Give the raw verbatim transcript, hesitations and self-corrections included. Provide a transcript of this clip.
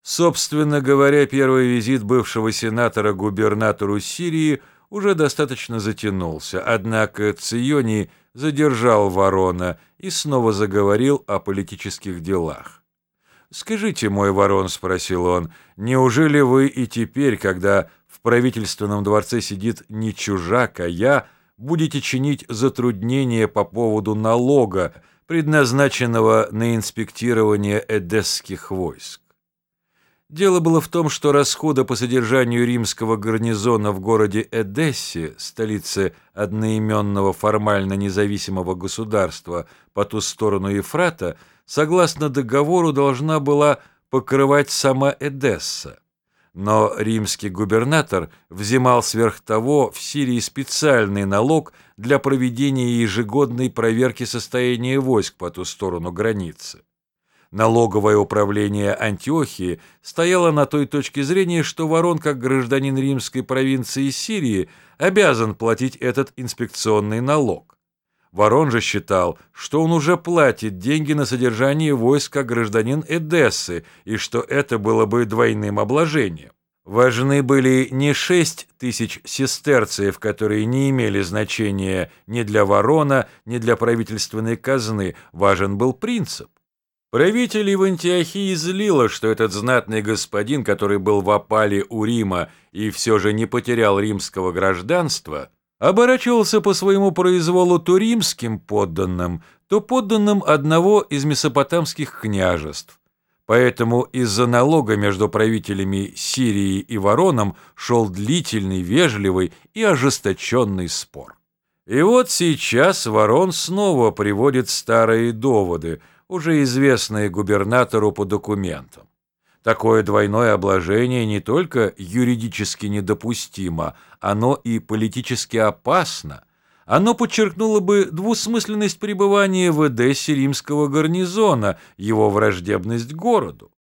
Собственно говоря, первый визит бывшего сенатора к губернатору Сирии уже достаточно затянулся, однако Ционий задержал Ворона и снова заговорил о политических делах. «Скажите, мой Ворон, — спросил он, — неужели вы и теперь, когда в правительственном дворце сидит не чужак, а я, будете чинить затруднения по поводу налога, предназначенного на инспектирование эдесских войск?» Дело было в том, что расходы по содержанию римского гарнизона в городе Эдессе, столице одноименного формально независимого государства по ту сторону Ефрата, согласно договору должна была покрывать сама Эдесса. Но римский губернатор взимал сверх того в Сирии специальный налог для проведения ежегодной проверки состояния войск по ту сторону границы. Налоговое управление Антиохии стояло на той точке зрения, что Ворон, как гражданин римской провинции Сирии, обязан платить этот инспекционный налог. Ворон же считал, что он уже платит деньги на содержание войск как гражданин Эдессы, и что это было бы двойным обложением. Важны были не шесть тысяч сестерциев, которые не имели значения ни для Ворона, ни для правительственной казны, важен был принцип. Правителей в Антиохии злило, что этот знатный господин, который был в опале у Рима и все же не потерял римского гражданства, оборачивался по своему произволу то римским подданным, то подданным одного из месопотамских княжеств. Поэтому из-за налога между правителями Сирии и Вороном шел длительный, вежливый и ожесточенный спор. И вот сейчас Ворон снова приводит старые доводы, уже известные губернатору по документам. Такое двойное обложение не только юридически недопустимо, оно и политически опасно. Оно подчеркнуло бы двусмысленность пребывания в Эдессе римского гарнизона, его враждебность к городу.